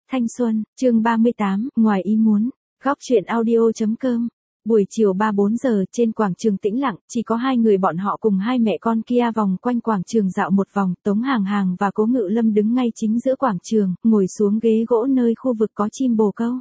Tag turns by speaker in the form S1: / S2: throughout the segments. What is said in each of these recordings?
S1: Thanh xuân, chương 38, ngoài ý muốn. Góc truyện audio.com. Buổi chiều 3-4 giờ, trên quảng trường tĩnh lặng, chỉ có hai người bọn họ cùng hai mẹ con kia vòng quanh quảng trường dạo một vòng. Tống Hàng Hàng và Cố Ngự Lâm đứng ngay chính giữa quảng trường, ngồi xuống ghế gỗ nơi khu vực có chim bồ câu.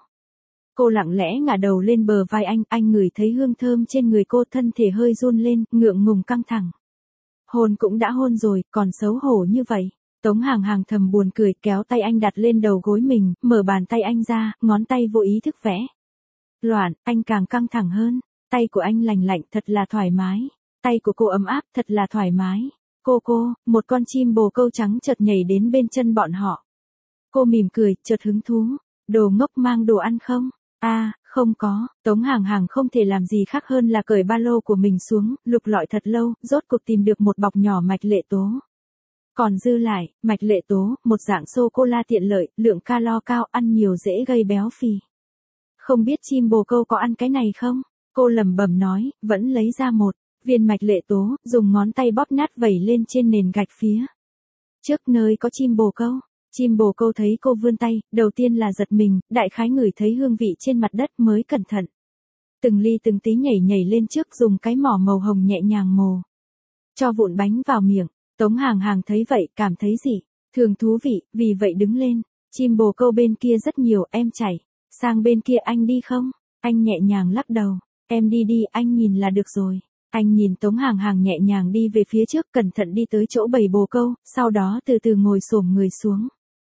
S1: Cô lặng lẽ ngả đầu lên bờ vai anh ngửi thấy hương thơm trên người cô, thân thể hơi run lên, ngượng ngùng căng thẳng. Hôn cũng đã hôn rồi, còn xấu hổ như vậy. Tống Hàng Hàng thầm buồn cười, kéo tay anh đặt lên đầu gối mình, mở bàn tay anh ra, ngón tay vô ý thức vẽ. Loạn, anh càng căng thẳng hơn. Tay của anh lành lạnh, thật là thoải mái. Tay của cô ấm áp, thật là thoải mái. Cô, một con chim bồ câu trắng chợt nhảy đến bên chân bọn họ. Cô mỉm cười, chợt hứng thú. Đồ ngốc, mang đồ ăn không? Không có. Tống Hàng Hàng không thể làm gì khác hơn là cởi ba lô của mình xuống, lục lọi thật lâu, rốt cuộc tìm được một bọc nhỏ mạch lệ tố. Còn dư lại, mạch lệ tố, một dạng sô-cô-la tiện lợi, lượng calo cao, ăn nhiều dễ gây béo phì. Không biết chim bồ câu có ăn cái này không? Cô lẩm bẩm nói, vẫn lấy ra một viên mạch lệ tố, dùng ngón tay bóp nát vẩy lên trên nền gạch phía trước nơi có chim bồ câu. Chim bồ câu thấy cô vươn tay, đầu tiên là giật mình, đại khái ngửi thấy hương vị trên mặt đất mới cẩn thận. Từng ly từng tí nhảy lên trước, dùng cái mỏ màu hồng nhẹ nhàng mồ cho vụn bánh vào miệng. Tống Hàng Hàng thấy vậy, cảm thấy gì thường thú vị, vì vậy đứng lên. Chim bồ câu bên kia rất nhiều, em chạy sang bên kia anh đi không? Anh nhẹ nhàng lắc đầu. Em đi, anh nhìn là được rồi. Anh nhìn Tống Hàng Hàng nhẹ nhàng đi về phía trước, cẩn thận đi tới chỗ bầy bồ câu, sau đó từ từ ngồi xổm người xuống.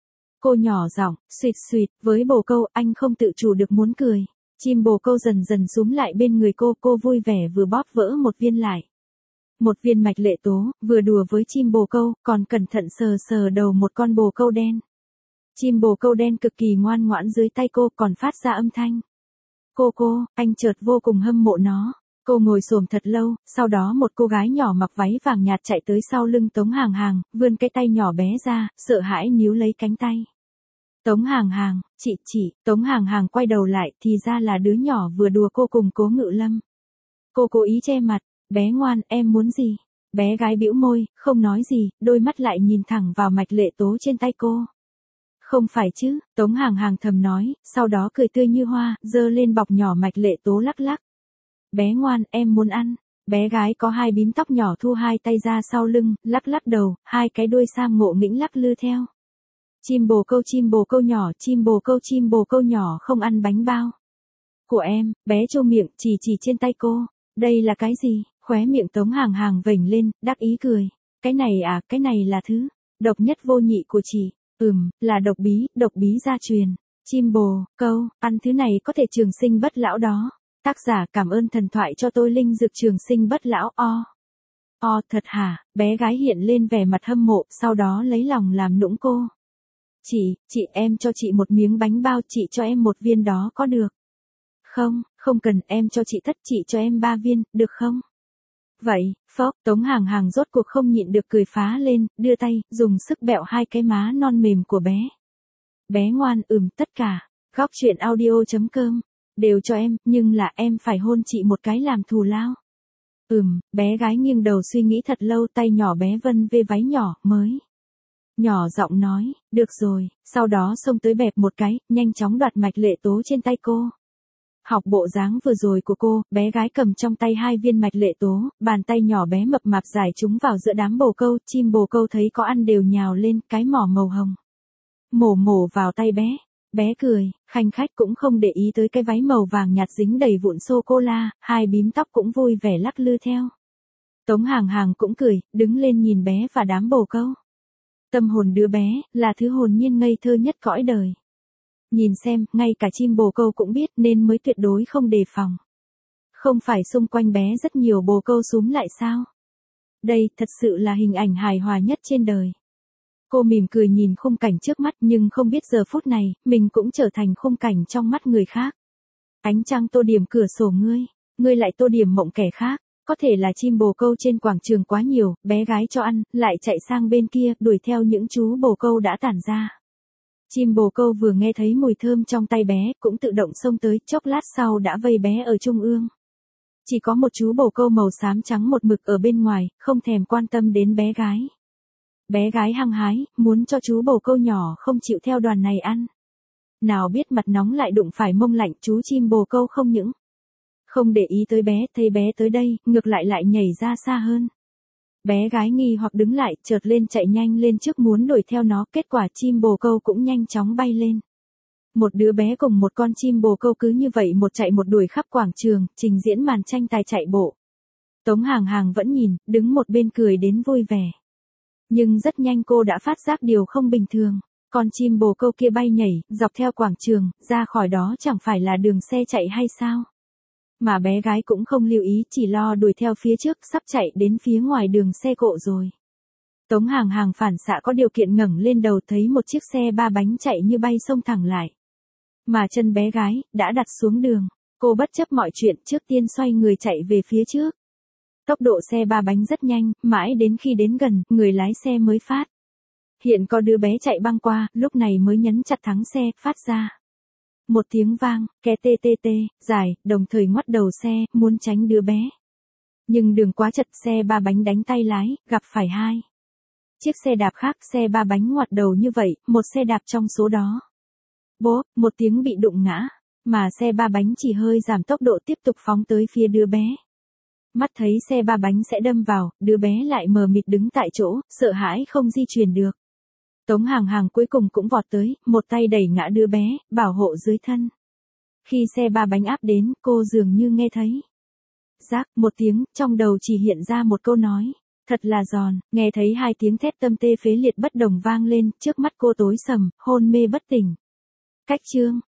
S1: Cô nhỏ giọng, suýt, với bồ câu, anh không tự chủ được muốn cười. Chim bồ câu dần dần súm lại bên người cô vui vẻ vừa bóp vỡ một viên lại. Một viên mạch lệ tố, vừa đùa với chim bồ câu, còn cẩn thận sờ đầu một con bồ câu đen. Chim bồ câu đen cực kỳ ngoan ngoãn dưới tay cô, còn phát ra âm thanh. Anh chợt vô cùng hâm mộ nó. Cô ngồi xổm thật lâu, sau đó một cô gái nhỏ mặc váy vàng nhạt chạy tới sau lưng Tống Hàng Hàng, vươn cái tay nhỏ bé ra, sợ hãi níu lấy cánh tay. Tống Hàng Hàng, chị, Tống Hàng Hàng quay đầu lại, thì ra là đứa nhỏ vừa đùa cô cùng Cố Ngự Lâm. Cô cố ý che mặt, bé ngoan, em muốn gì? Bé gái bĩu môi, không nói gì, đôi mắt lại nhìn thẳng vào mạch lệ tố trên tay cô. Không phải chứ, Tống Hàng Hàng thầm nói, sau đó cười tươi như hoa, giơ lên bọc nhỏ mạch lệ tố lắc. Bé ngoan, em muốn ăn. Bé gái có hai bím tóc nhỏ thu hai tay ra sau lưng, lắc đầu, hai cái đuôi sam ngộ nghĩnh lắc lư theo. Chim bồ câu nhỏ không ăn bánh bao của em. Bé trô miệng, chỉ trên tay cô. Đây là cái gì? Khóe miệng Tống Hàng Hàng vểnh lên, đắc ý cười. Cái này là thứ độc nhất vô nhị của chị. Là độc bí gia truyền. Chim bồ câu, ăn thứ này có thể trường sinh bất lão đó. Tác giả cảm ơn thần thoại cho tôi linh dược trường sinh bất lão. Thật hả? Bé gái hiện lên vẻ mặt hâm mộ, sau đó lấy lòng làm nũng cô. Chị em cho chị một miếng bánh bao, chị cho em một viên đó có được không cần, em cho chị thất, chị cho em 3 viên, được không? Vậy, Tống Hàng Hàng rốt cuộc không nhịn được cười phá lên, đưa tay, dùng sức bẹo hai cái má non mềm của bé. Bé ngoan, tất cả, góc truyện audio.com, đều cho em, nhưng là em phải hôn chị một cái làm thù lao. Bé gái nghiêng đầu suy nghĩ thật lâu, tay nhỏ bé vân về váy nhỏ, mới nhỏ giọng nói, được rồi, sau đó xông tới bẹp một cái, nhanh chóng đoạt mạch lệ tố trên tay cô. Học bộ dáng vừa rồi của cô, bé gái cầm trong tay 2 viên mạch lệ tố, bàn tay nhỏ bé mập mạp giải chúng vào giữa đám bồ câu, chim bồ câu thấy có ăn đều nhào lên, cái mỏ màu hồng mổ vào tay bé. Bé cười, khanh khách cũng không để ý tới cái váy màu vàng nhạt dính đầy vụn sô-cô-la, hai bím tóc cũng vui vẻ lắc lư theo. Tống Hàng Hàng cũng cười, đứng lên nhìn bé và đám bồ câu. Tâm hồn đứa bé, là thứ hồn nhiên ngây thơ nhất cõi đời. Nhìn xem, ngay cả chim bồ câu cũng biết nên mới tuyệt đối không đề phòng. Không phải xung quanh bé rất nhiều bồ câu súm lại sao? Đây, thật sự là hình ảnh hài hòa nhất trên đời. Cô mỉm cười nhìn khung cảnh trước mắt, nhưng không biết giờ phút này, mình cũng trở thành khung cảnh trong mắt người khác. Ánh trăng tô điểm cửa sổ ngươi lại tô điểm mộng kẻ khác. Có thể là chim bồ câu trên quảng trường quá nhiều, bé gái cho ăn, lại chạy sang bên kia, đuổi theo những chú bồ câu đã tản ra. Chim bồ câu vừa nghe thấy mùi thơm trong tay bé, cũng tự động xông tới, chốc lát sau đã vây bé ở trung ương. Chỉ có một chú bồ câu màu xám trắng một mực ở bên ngoài, không thèm quan tâm đến bé gái. Bé gái hăng hái, muốn cho chú bồ câu nhỏ không chịu theo đoàn này ăn. Nào biết mặt nóng lại đụng phải mông lạnh, chú chim bồ câu không những không để ý tới bé, thấy bé tới đây, ngược lại nhảy ra xa hơn. Bé gái nghi hoặc đứng lại, chợt lên chạy nhanh lên trước muốn đuổi theo nó, kết quả chim bồ câu cũng nhanh chóng bay lên. Một đứa bé cùng một con chim bồ câu cứ như vậy một chạy một đuổi khắp quảng trường, trình diễn màn tranh tài chạy bộ. Tống Hàng Hàng vẫn nhìn, đứng một bên cười đến vui vẻ. Nhưng rất nhanh cô đã phát giác điều không bình thường. Con chim bồ câu kia bay nhảy, dọc theo quảng trường, ra khỏi đó chẳng phải là đường xe chạy hay sao? Mà bé gái cũng không lưu ý, chỉ lo đuổi theo phía trước, sắp chạy đến phía ngoài đường xe cộ rồi. Tống Hàng Hàng phản xạ có điều kiện ngẩng lên đầu, thấy một chiếc xe ba bánh chạy như bay xông thẳng lại. Mà chân bé gái đã đặt xuống đường, cô bất chấp mọi chuyện trước tiên xoay người chạy về phía trước. Tốc độ xe ba bánh rất nhanh, mãi đến khi đến gần, người lái xe mới phát hiện có đứa bé chạy băng qua, lúc này mới nhấn chặt thắng xe, phát ra một tiếng vang, ke tê tê tê, dài, đồng thời ngoắt đầu xe, muốn tránh đứa bé. Nhưng đường quá chật, xe ba bánh đánh tay lái, gặp phải hai chiếc xe đạp khác, xe ba bánh ngoặt đầu như vậy, một xe đạp trong số đó. Bố, một tiếng bị đụng ngã, mà xe ba bánh chỉ hơi giảm tốc độ tiếp tục phóng tới phía đứa bé. Mắt thấy xe ba bánh sẽ đâm vào, đứa bé lại mờ mịt đứng tại chỗ, sợ hãi không di chuyển được. Tống Hàng Hàng cuối cùng cũng vọt tới, một tay đẩy ngã đứa bé, bảo hộ dưới thân. Khi xe ba bánh áp đến, cô dường như nghe thấy rác một tiếng, trong đầu chỉ hiện ra một câu nói. Thật là giòn, nghe thấy hai tiếng thét tâm tê phế liệt bất đồng vang lên, trước mắt cô tối sầm, hôn mê bất tỉnh. Cách chương